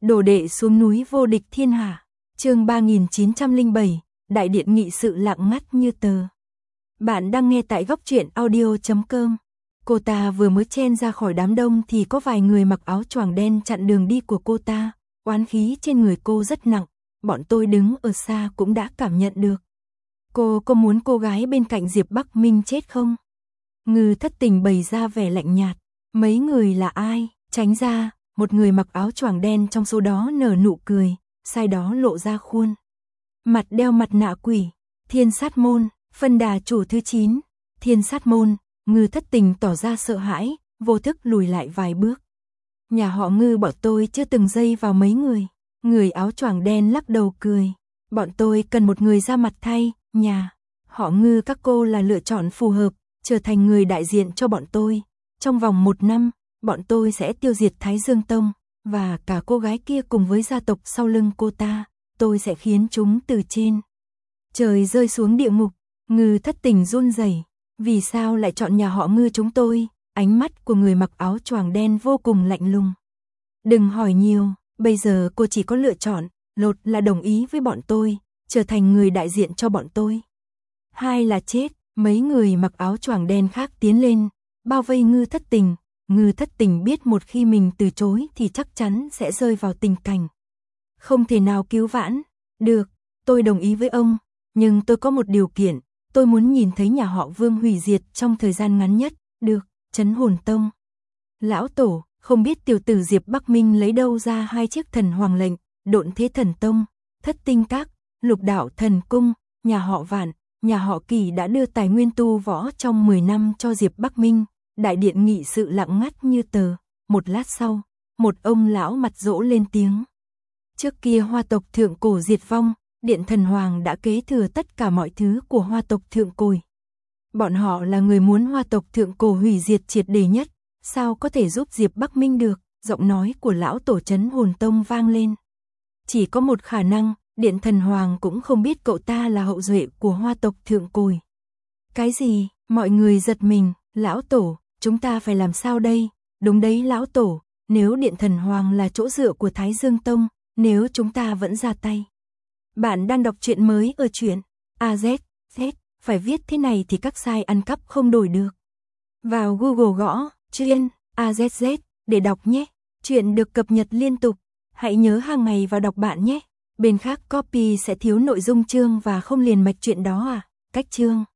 Đồ đệ xuống núi vô địch thiên hạ. Chương 3907, Đại điện nghị sự lặng ngắt như tờ. Bạn đang nghe tại góc truyện audio.com. Cô ta vừa mới chen ra khỏi đám đông thì có vài người mặc áo choàng đen chặn đường đi của cô ta. Oán khí trên người cô rất nặng, bọn tôi đứng ở xa cũng đã cảm nhận được. Cô có muốn cô gái bên cạnh Diệp Bắc Minh chết không? Ngư Thất Tình bày ra vẻ lạnh nhạt. Mấy người là ai? Tránh ra. Một người mặc áo choàng đen trong số đó nở nụ cười, sai đó lộ ra khuôn mặt đeo mặt nạ quỷ. Thiên Sát Môn, phân đà chủ thứ 9. Thiên Sát Môn. Ngư Thất Tình tỏ ra sợ hãi, vô thức lùi lại vài bước. Nhà họ Ngư bọn tôi chưa từng dây vào mấy người. Người áo choàng đen lắc đầu cười. Bọn tôi cần một người ra mặt thay. Nhà họ Ngư các cô là lựa chọn phù hợp, trở thành người đại diện cho bọn tôi. Trong vòng 1 năm, bọn tôi sẽ tiêu diệt Thái Dương Tông, và cả cô gái kia cùng với gia tộc sau lưng cô ta. Tôi sẽ khiến chúng từ trên trời rơi xuống địa ngục. Ngư Thất Tình run rẩy. Vì sao lại chọn nhà họ Ngư chúng tôi? Ánh mắt của người mặc áo choàng đen vô cùng lạnh lùng. Đừng hỏi nhiều, bây giờ cô chỉ có lựa chọn, một là đồng ý với bọn tôi, trở thành người đại diện cho bọn tôi. 2 là chết. Mấy người mặc áo choàng đen khác tiến lên, bao vây Ngư Thất Tình. Ngư Thất Tình biết một khi mình từ chối thì chắc chắn sẽ rơi vào tình cảnh không thể nào cứu vãn. Được, tôi đồng ý với ông, nhưng tôi có một điều kiện, tôi muốn nhìn thấy nhà họ Vương hủy diệt trong thời gian ngắn nhất. Được, Trấn Hồn Tông. Lão tổ, không biết tiểu tử Diệp Bắc Minh lấy đâu ra 2 chiếc thần hoàng lệnh, Độn Thế Thần Tông, Thất Tinh Các, Lục Đạo Thần Cung. Nhà họ Vạn, nhà họ Kỳ đã đưa tài nguyên tu võ trong 10 năm cho Diệp Bắc Minh. Đại điện nghị sự lặng ngắt như tờ. Một lát sau, một ông lão mặt rỗ lên tiếng. Trước kia Hoa tộc Thượng Cổ diệt vong, Điện Thần Hoàng đã kế thừa tất cả mọi thứ của Hoa tộc Thượng Cổ. Bọn họ là người muốn Hoa tộc Thượng Cổ hủy diệt triệt để nhất, sao có thể giúp Diệp Bắc Minh được? Giọng nói của lão tổ Trấn Hồn Tông vang lên. Chỉ có một khả năng, Điện Thần Hoàng cũng không biết cậu ta là hậu duệ của Hoa tộc Thượng Cổ. Cái gì? Mọi người giật mình. Lão tổ, chúng ta phải làm sao đây? Đúng đấy lão tổ, nếu Điện Thần Hoàng là chỗ dựa của Thái Dương Tông, nếu chúng ta vẫn ra tay. Bạn đang đọc truyện mới ở truyện AZ, phải viết thế này thì các site ăn cắp không đổi được. Vào Google gõ truyện AZZ để đọc nhé. Truyện được cập nhật liên tục, hãy nhớ hàng ngày vào đọc bạn nhé. Bên khác copy sẽ thiếu nội dung chương và không liền mạch truyện đó à? Cách chương